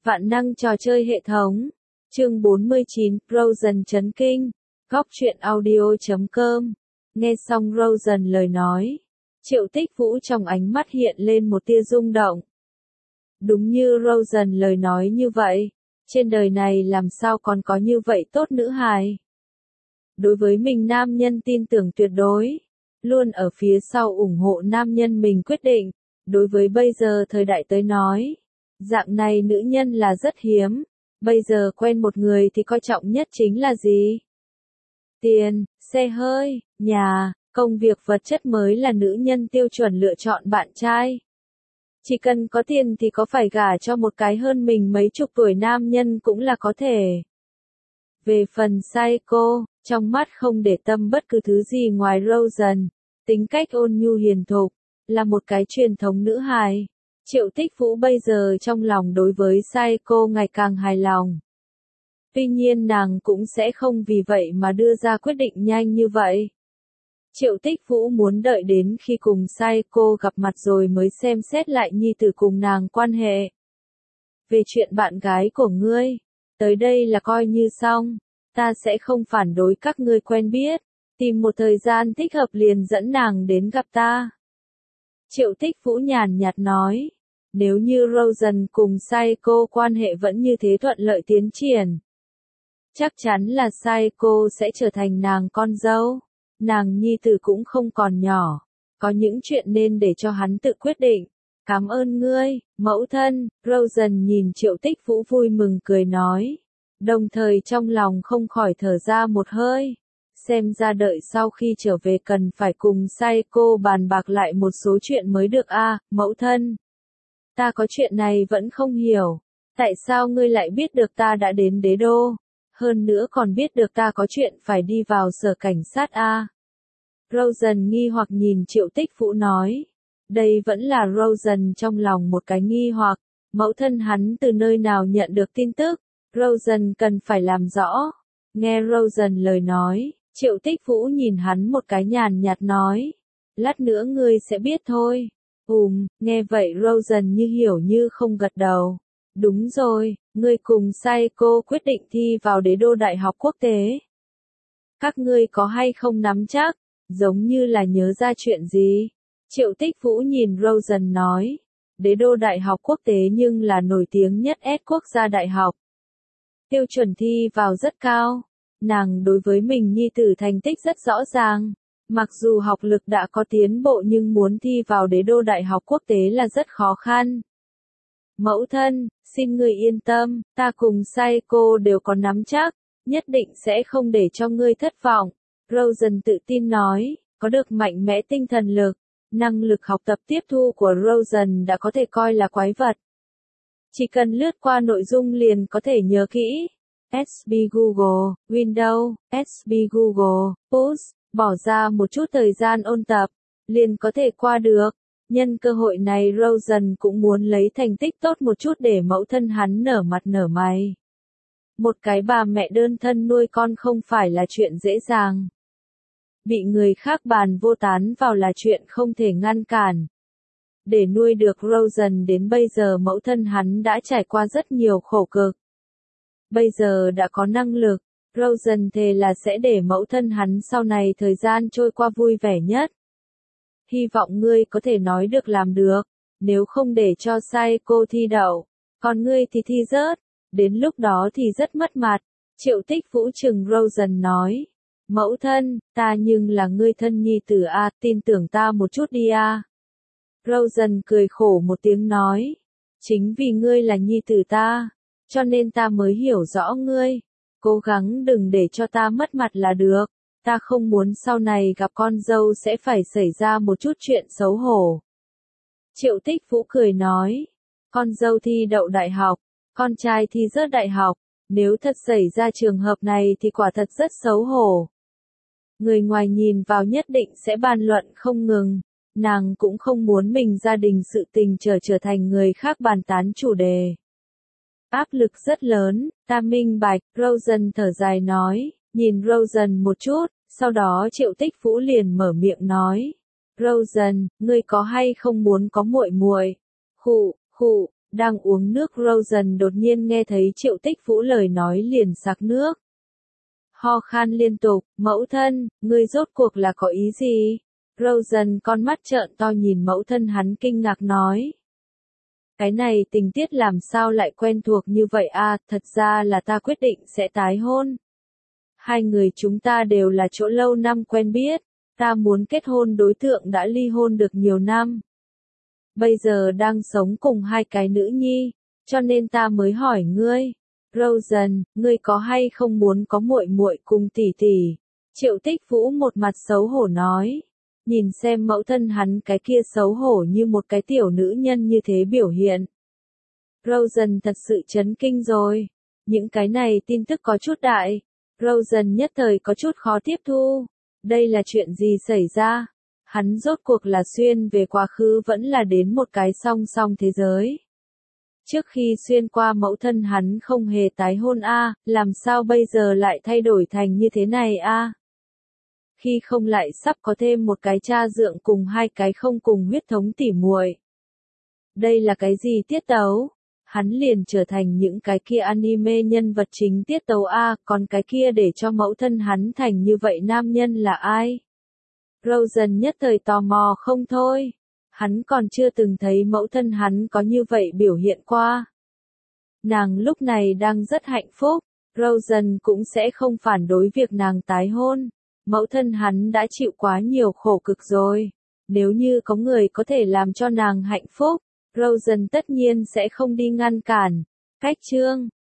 Vạn năng trò chơi hệ thống. Chương 49, Rosen chấn kinh. Góc truyện audio.com. Nghe xong Rosen lời nói, Triệu Tích Vũ trong ánh mắt hiện lên một tia rung động. Đúng như Rosen lời nói như vậy, trên đời này làm sao còn có như vậy tốt nữ hài. Đối với mình nam nhân tin tưởng tuyệt đối, luôn ở phía sau ủng hộ nam nhân mình quyết định. Đối với bây giờ thời đại tới nói, dạng này nữ nhân là rất hiếm. Bây giờ quen một người thì coi trọng nhất chính là gì? Tiền, xe hơi, nhà, công việc vật chất mới là nữ nhân tiêu chuẩn lựa chọn bạn trai. Chỉ cần có tiền thì có phải gả cho một cái hơn mình mấy chục tuổi nam nhân cũng là có thể. Về phần Psycho, trong mắt không để tâm bất cứ thứ gì ngoài Rosen, tính cách ôn nhu hiền thục, là một cái truyền thống nữ hài. Triệu Tích Vũ bây giờ trong lòng đối với Psycho ngày càng hài lòng. Tuy nhiên nàng cũng sẽ không vì vậy mà đưa ra quyết định nhanh như vậy. Triệu Tích Vũ muốn đợi đến khi cùng Psycho gặp mặt rồi mới xem xét lại nhi tử cùng nàng quan hệ. Về chuyện bạn gái của ngươi, tới đây là coi như xong, ta sẽ không phản đối các ngươi quen biết, tìm một thời gian thích hợp liền dẫn nàng đến gặp ta. Triệu Tích Vũ nhàn nhạt nói, nếu như Rosen cùng Psycho quan hệ vẫn như thế thuận lợi tiến triển, chắc chắn là Psycho sẽ trở thành nàng con dâu, nàng nhi tử cũng không còn nhỏ, có những chuyện nên để cho hắn tự quyết định. Cảm ơn ngươi, mẫu thân. Rosen nhìn Triệu Tích Vũ vui mừng cười nói, đồng thời trong lòng không khỏi thở ra một hơi. Xem ra đợi sau khi trở về cần phải cùng Psycho bàn bạc lại một số chuyện mới được a, mẫu thân. Ta có chuyện này vẫn không hiểu. Tại sao ngươi lại biết được ta đã đến đế đô? Hơn nữa còn biết được ta có chuyện phải đi vào sở cảnh sát a. Rosen nghi hoặc nhìn Triệu Tích Vũ nói. Đây vẫn là Rosen trong lòng một cái nghi hoặc. Mẫu thân hắn từ nơi nào nhận được tin tức? Rosen cần phải làm rõ. Nghe Rosen lời nói, Triệu Tích Vũ nhìn hắn một cái nhàn nhạt nói. Lát nữa ngươi sẽ biết thôi. Nghe vậy Rosen như hiểu như không gật đầu. Đúng rồi, ngươi cùng Psycho quyết định thi vào đế đô đại học quốc tế. Các ngươi có hay không nắm chắc, giống như là nhớ ra chuyện gì? Triệu Tích Vũ nhìn Rosen nói. Đế đô đại học quốc tế nhưng là nổi tiếng nhất S quốc gia đại học. Tiêu chuẩn thi vào rất cao. Nàng đối với mình nhi tử thành tích rất rõ ràng. Mặc dù học lực đã có tiến bộ nhưng muốn thi vào đế đô đại học quốc tế là rất khó khăn. Mẫu thân, xin ngươi yên tâm, ta cùng Psycho đều có nắm chắc, nhất định sẽ không để cho ngươi thất vọng. Rosen tự tin nói, có được mạnh mẽ tinh thần lực, năng lực học tập tiếp thu của Rosen đã có thể coi là quái vật. Chỉ cần lướt qua nội dung liền có thể nhớ kỹ. SB Google, Windows, SB Google, Push, bỏ ra một chút thời gian ôn tập, liền có thể qua được. Nhân cơ hội này Rosen cũng muốn lấy thành tích tốt một chút để mẫu thân hắn nở mặt nở mày. Một cái bà mẹ đơn thân nuôi con không phải là chuyện dễ dàng. Bị người khác bàn vô tán vào là chuyện không thể ngăn cản. Để nuôi được Rosen đến bây giờ mẫu thân hắn đã trải qua rất nhiều khổ cực. Bây giờ đã có năng lực, Rosen thề là sẽ để mẫu thân hắn sau này thời gian trôi qua vui vẻ nhất. Hy vọng ngươi có thể nói được làm được, nếu không để cho Psycho thi đậu, còn ngươi thì thi rớt, đến lúc đó thì rất mất mặt. Triệu Tích Vũ trừng Rosen nói, mẫu thân, ta nhưng là ngươi thân nhi tử a, tin tưởng ta một chút đi a. Rosen cười khổ một tiếng nói, chính vì ngươi là nhi tử ta, cho nên ta mới hiểu rõ ngươi, cố gắng đừng để cho ta mất mặt là được. Ta không muốn sau này gặp con dâu sẽ phải xảy ra một chút chuyện xấu hổ. Triệu Tích Vũ cười nói, con dâu thi đậu đại học, con trai thi rớt đại học, nếu thật xảy ra trường hợp này thì quả thật rất xấu hổ. Người ngoài nhìn vào nhất định sẽ bàn luận không ngừng, nàng cũng không muốn mình gia đình sự tình trở thành người khác bàn tán chủ đề. Áp lực rất lớn, ta minh bạch, Rosen thở dài nói. Nhìn Rosen một chút, sau đó Triệu Tích Vũ liền mở miệng nói. Rosen, ngươi có hay không muốn có muội muội? Đang uống nước Rosen đột nhiên nghe thấy Triệu Tích Vũ lời nói liền sặc nước. Ho khan liên tục, mẫu thân, ngươi rốt cuộc là có ý gì? Rosen con mắt trợn to nhìn mẫu thân hắn kinh ngạc nói. Cái này tình tiết làm sao lại quen thuộc như vậy à, thật ra là ta quyết định sẽ tái hôn. Hai người chúng ta đều là chỗ lâu năm quen biết, ta muốn kết hôn đối tượng đã ly hôn được nhiều năm. Bây giờ đang sống cùng hai cái nữ nhi, cho nên ta mới hỏi ngươi. Rosen, ngươi có hay không muốn có muội muội cùng tỷ tỷ? Triệu Tích Vũ một mặt xấu hổ nói. Nhìn xem mẫu thân hắn cái kia xấu hổ như một cái tiểu nữ nhân như thế biểu hiện. Rosen thật sự chấn kinh rồi. Những cái này tin tức có chút đại. Rosen nhất thời có chút khó tiếp thu. Đây là chuyện gì xảy ra? Hắn rốt cuộc là xuyên về quá khứ vẫn là đến một cái song song thế giới. Trước khi xuyên qua mẫu thân hắn không hề tái hôn a, làm sao bây giờ lại thay đổi thành như thế này a? Khi không lại sắp có thêm một cái cha dượng cùng hai cái không cùng huyết thống tỉ muội. Đây là cái gì tiết tấu? Hắn liền trở thành những cái kia anime nhân vật chính tiết tấu a, còn cái kia để cho mẫu thân hắn thành như vậy nam nhân là ai? Rosen nhất thời tò mò không thôi. Hắn còn chưa từng thấy mẫu thân hắn có như vậy biểu hiện qua. Nàng lúc này đang rất hạnh phúc, Rosen cũng sẽ không phản đối việc nàng tái hôn. Mẫu thân hắn đã chịu quá nhiều khổ cực rồi. Nếu như có người có thể làm cho nàng hạnh phúc, Rosen tất nhiên sẽ không đi ngăn cản. Cách chương